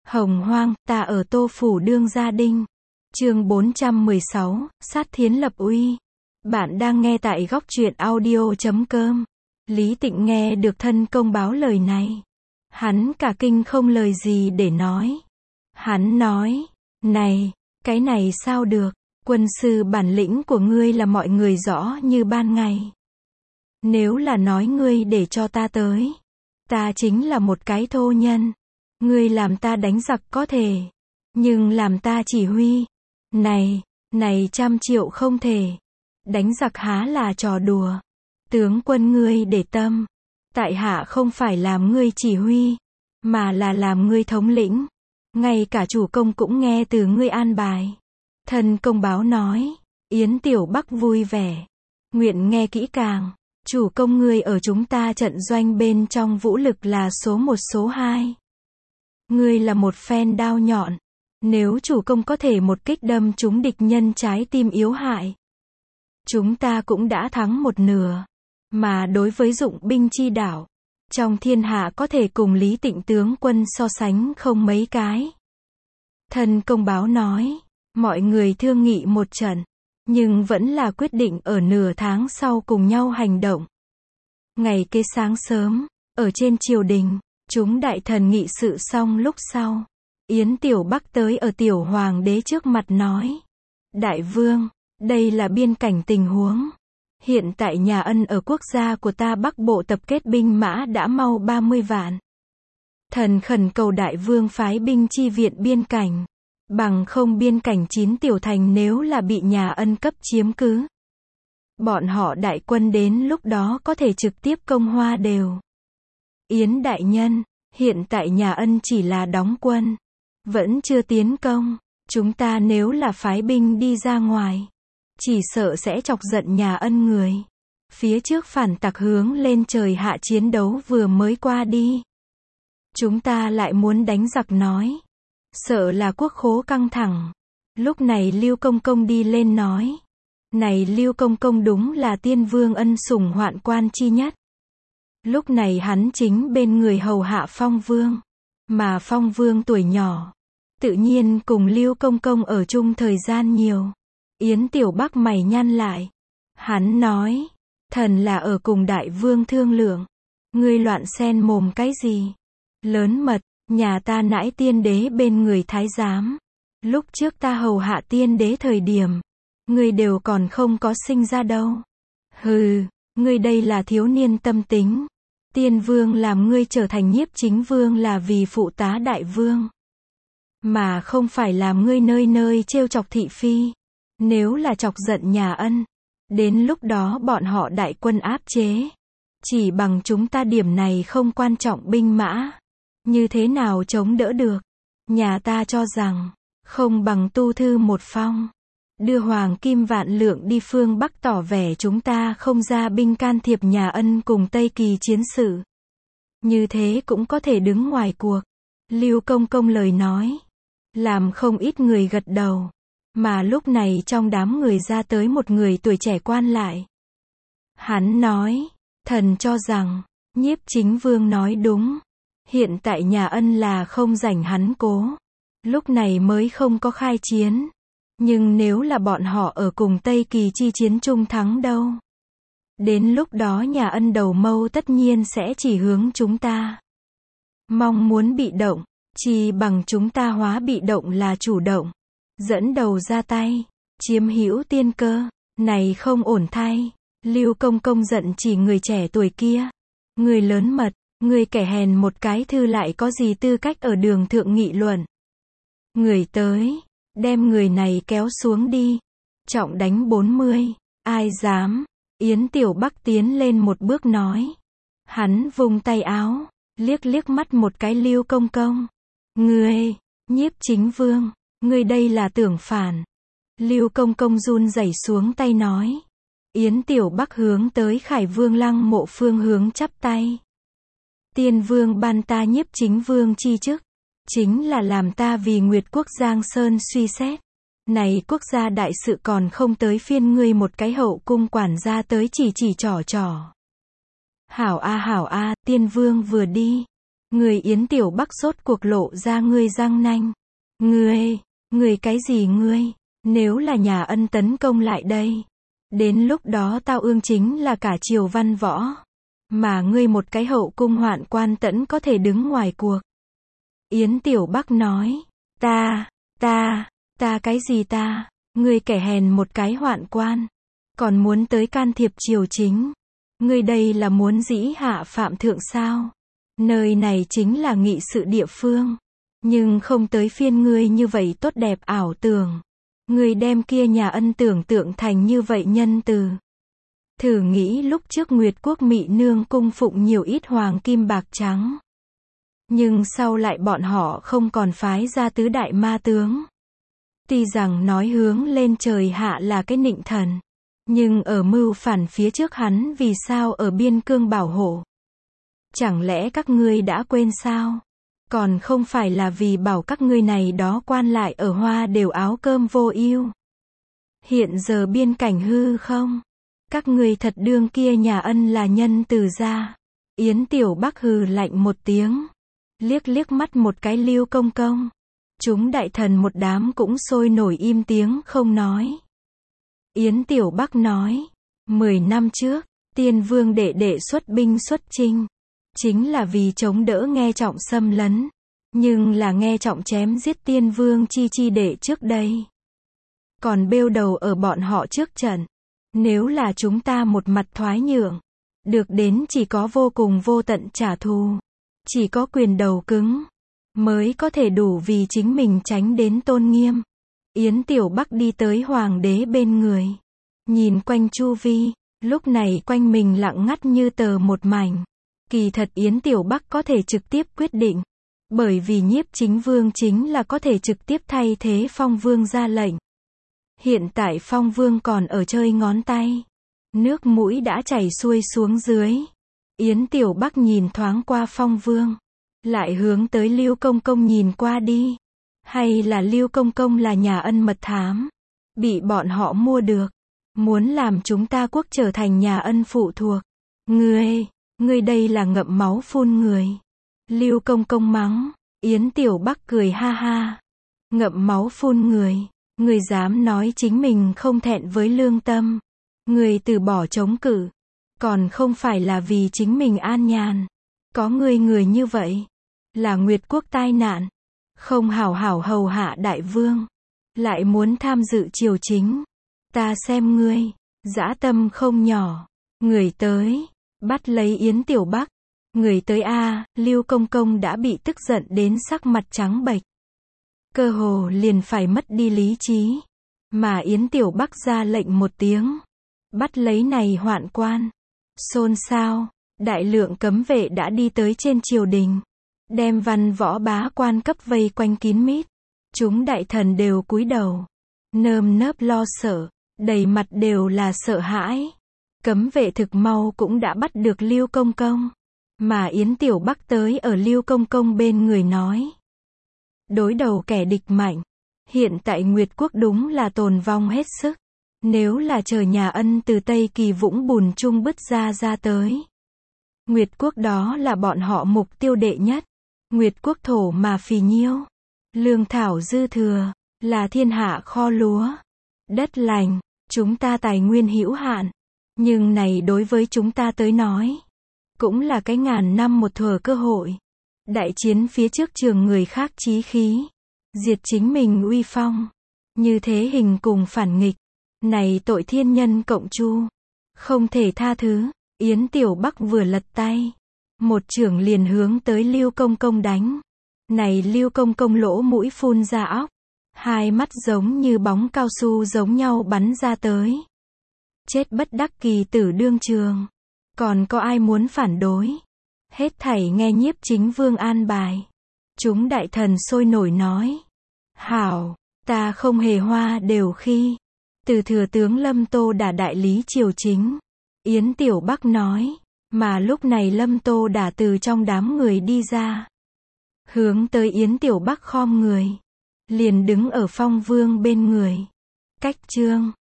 Hồng hoang, ta ở Tô Phủ đương gia đinh. Chương 416, sát thiến lập uy. Bạn đang nghe tại góc truyện audio.com. Lý Tịnh nghe được thân công báo lời này. Hắn cả kinh không lời gì để nói. Hắn nói, này, cái này sao được, quân sư bản lĩnh của ngươi là mọi người rõ như ban ngày. Nếu là nói ngươi để cho ta tới, ta chính là một cái thô nhân. Ngươi làm ta đánh giặc có thể, nhưng làm ta chỉ huy, này 100 triệu không thể. Đánh giặc há là trò đùa. Tướng quân ngươi để tâm, tại hạ không phải làm ngươi chỉ huy, mà là làm ngươi thống lĩnh. Ngay cả chủ công cũng nghe từ ngươi an bài. Thân công báo nói, Yến Tiểu Bắc vui vẻ, nguyện nghe kỹ càng. Chủ công ngươi ở chúng ta trận doanh bên trong vũ lực là số 1 số 2. Ngươi là một phen đao nhọn. Nếu chủ công có thể một kích đâm trúng địch nhân trái tim yếu hại, chúng ta cũng đã thắng một nửa. Mà đối với dụng binh chi đạo, trong thiên hạ có thể cùng Lý Tịnh tướng quân so sánh không mấy cái. Thân công báo nói, mọi người thương nghị một trận, nhưng vẫn là quyết định ở nửa tháng sau cùng nhau hành động. Ngày kế sáng sớm, ở trên triều đình, chúng đại thần nghị sự xong lúc sau, Yến Tiểu Bắc tới ở Tiểu Hoàng đế trước mặt nói, Đại vương, đây là biên cảnh tình huống. Hiện tại nhà Ân ở quốc gia của ta Bắc Bộ tập kết binh mã đã mau 30 vạn. Thần khẩn cầu đại vương phái binh chi viện biên cảnh. Bằng không biên cảnh 9 tiểu thành nếu là bị nhà Ân cấp chiếm cứ, bọn họ đại quân đến lúc đó có thể trực tiếp công Hoa đều. Yến đại nhân, hiện tại nhà Ân chỉ là đóng quân, vẫn chưa tiến công. Chúng ta nếu là phái binh đi ra ngoài, chỉ sợ sẽ chọc giận nhà Ân người. Phía trước phản tặc hướng lên trời hạ chiến đấu vừa mới qua đi, chúng ta lại muốn đánh giặc nói, sợ là quốc khố căng thẳng. Lúc này Lưu Công Công đi lên nói, này Lưu Công Công đúng là tiên vương ân sủng hoạn quan chi nhất. Lúc này hắn chính bên người hầu hạ Phong Vương, mà Phong Vương tuổi nhỏ, tự nhiên cùng Lưu Công Công ở chung thời gian nhiều. Yến Tiểu Bắc mày nhăn lại. Hắn nói, thần là ở cùng đại vương thương lượng. Ngươi loạn xen mồm cái gì? Lớn mật, nhà ta nãi tiên đế bên người thái giám. Lúc trước ta hầu hạ tiên đế thời điểm, ngươi đều còn không có sinh ra đâu. Hừ, ngươi đây là thiếu niên tâm tính. Tiên vương làm ngươi trở thành nhiếp chính vương là vì phụ tá đại vương, mà không phải làm ngươi nơi nơi trêu chọc thị phi. Nếu là chọc giận nhà Ân, đến lúc đó bọn họ đại quân áp chế. Chỉ bằng chúng ta điểm này không quan trọng binh mã, như thế nào chống đỡ được? Nhà ta cho rằng, không bằng tu thư một phong, đưa hoàng kim vạn lượng đi phương Bắc tỏ vẻ chúng ta không ra binh can thiệp nhà Ân cùng Tây Kỳ chiến sự. Như thế cũng có thể đứng ngoài cuộc. Lưu Công Công lời nói, làm không ít người gật đầu. Mà lúc này trong đám người ra tới một người tuổi trẻ quan lại. Hắn nói, thần cho rằng, nhiếp chính vương nói đúng. Hiện tại nhà Ân là không rảnh hắn cố, lúc này mới không có khai chiến. Nhưng nếu là bọn họ ở cùng Tây Kỳ chi chiến chung thắng đâu, đến lúc đó nhà Ân đầu mâu tất nhiên sẽ chỉ hướng chúng ta. Mong muốn bị động, chỉ bằng chúng ta hóa bị động là chủ động, dẫn đầu ra tay, chiếm hữu tiên cơ, này không ổn thay. Lưu Công Công giận chỉ người trẻ tuổi kia. Người lớn mật, người kẻ hèn một cái thư lại có gì tư cách ở đường thượng nghị luận. Người tới, đem người này kéo xuống đi. Trọng đánh 40, ai dám? Yến Tiểu Bắc tiến lên một bước nói. Hắn vung tay áo, liếc mắt một cái Lưu Công Công. Ngươi, nhiếp chính vương, ngươi đây là tưởng phản. Lưu Công Công run rẩy xuống tay nói. Yến Tiểu Bắc hướng tới Khải Vương Lăng Mộ phương hướng chắp tay. Tiên vương ban ta nhiếp chính vương chi chức, chính là làm ta vì Nguyệt Quốc Giang Sơn suy xét. Này quốc gia đại sự còn không tới phiên ngươi một cái hậu cung quản gia tới chỉ trò. Hảo a, tiên vương vừa đi. Người Yến Tiểu Bắc sốt cuộc lộ ra ngươi răng nanh. Ngươi cái gì ngươi? Nếu là nhà Ân tấn công lại đây, đến lúc đó tao ương chính là cả triều văn võ. Mà ngươi một cái hậu cung hoạn quan tẫn có thể đứng ngoài cuộc. Yến Tiểu Bắc nói, ta cái gì ta? Ngươi kẻ hèn một cái hoạn quan, còn muốn tới can thiệp triều chính. Ngươi đây là muốn dĩ hạ phạm thượng sao? Nơi này chính là nghị sự địa phương, nhưng không tới phiên ngươi như vậy tốt đẹp ảo tưởng. Ngươi đem kia nhà Ân tưởng tượng thành như vậy nhân từ. Thử nghĩ lúc trước Nguyệt Quốc Mị Nương cung phụng nhiều ít hoàng kim bạc trắng. Nhưng sau lại bọn họ không còn phái ra tứ đại ma tướng. Tuy rằng nói hướng lên trời hạ là cái nịnh thần, nhưng ở mưu phản phía trước hắn vì sao ở biên cương bảo hộ? Chẳng lẽ các ngươi đã quên sao? Còn không phải là vì bảo các ngươi này đó quan lại ở Hoa đều áo cơm vô ưu. Hiện giờ biên cảnh hư không? Các ngươi thật đương kia nhà Ân là nhân từ gia. Yến Tiểu Bắc hừ lạnh một tiếng, liếc mắt một cái Lưu Công Công. Chúng đại thần một đám cũng sôi nổi im tiếng không nói. Yến Tiểu Bắc nói, 10 năm trước, Tiên Vương đệ đệ xuất binh xuất chinh, chính là vì chống đỡ Nghe Trọng xâm lấn, nhưng là Nghe Trọng chém giết Tiên Vương chi đệ trước đây. Còn bêu đầu ở bọn họ trước trận. Nếu là chúng ta một mặt thoái nhượng, được đến chỉ có vô cùng vô tận trả thù, chỉ có quyền đầu cứng, mới có thể đủ vì chính mình tránh đến tôn nghiêm. Yến Tiểu Bắc đi tới hoàng đế bên người, nhìn quanh chu vi, lúc này quanh mình lặng ngắt như tờ một mảnh. Kỳ thật Yến Tiểu Bắc có thể trực tiếp quyết định, bởi vì Nhiếp Chính Vương chính là có thể trực tiếp thay thế Phong Vương ra lệnh. Hiện tại Phong Vương còn ở chơi ngón tay, nước mũi đã chảy xuôi xuống dưới. Yến Tiểu Bắc nhìn thoáng qua Phong Vương, lại hướng tới Lưu Công Công nhìn qua đi. Hay là Lưu Công Công là nhà Ân mật thám, bị bọn họ mua được, muốn làm chúng ta quốc trở thành nhà Ân phụ thuộc. Ngươi đây là ngậm máu phun người. Lưu Công Công mắng. Yến Tiểu Bắc cười ha ha. Ngậm máu phun người. Ngươi dám nói chính mình không thẹn với lương tâm. Ngươi từ bỏ chống cự, còn không phải là vì chính mình an nhàn. Có người như vậy, là Nguyệt Quốc tai nạn. Không hảo hảo hầu hạ đại vương, lại muốn tham dự triều chính. Ta xem ngươi, dã tâm không nhỏ. Người tới, bắt lấy Yến Tiểu Bắc. Người tới a. Lưu Công Công đã bị tức giận đến sắc mặt trắng bệch, cơ hồ liền phải mất đi lý trí. Mà Yến Tiểu Bắc ra lệnh một tiếng, bắt lấy này hoạn quan. Xôn xao, đại lượng cấm vệ đã đi tới trên triều đình, đem văn võ bá quan cấp vây quanh kín mít. Chúng đại thần đều cúi đầu, nơm nớp lo sợ, đầy mặt đều là sợ hãi. Cấm vệ thực mau cũng đã bắt được Lưu Công Công, mà Yến Tiểu Bắc tới ở Lưu Công Công bên người nói, đối đầu kẻ địch mạnh. Hiện tại Nguyệt Quốc đúng là tồn vong hết sức. Nếu là chờ nhà Ân từ Tây Kỳ vũng bùn chung bứt ra tới, Nguyệt Quốc đó là bọn họ mục tiêu đệ nhất. Nguyệt Quốc thổ mà phì nhiêu, lương thảo dư thừa, là thiên hạ kho lúa, đất lành. Chúng ta tài nguyên hữu hạn, nhưng này đối với chúng ta tới nói, cũng là cái ngàn năm một thuở cơ hội. Đại chiến phía trước trường người khác chí khí, diệt chính mình uy phong. Như thế hình cùng phản nghịch, này tội thiên nhân cộng chu, không thể tha thứ. Yến Tiểu Bắc vừa lật tay, một chưởng liền hướng tới Lưu Công Công đánh. Này Lưu Công Công lỗ mũi phun ra óc, hai mắt giống như bóng cao su giống nhau bắn ra tới. Chết bất đắc kỳ tử đương trường, còn có ai muốn phản đối? Hết thảy nghe Nhiếp Chính Vương an bài. Chúng đại thần sôi nổi nói, hảo, ta không hề hoa đều khi. Từ thừa tướng Lâm Tô Đả đại lý triều chính. Yến Tiểu Bắc nói, mà lúc này Lâm Tô Đả từ trong đám người đi ra, hướng tới Yến Tiểu Bắc khom người, liền đứng ở Phong Vương bên người. Cách chương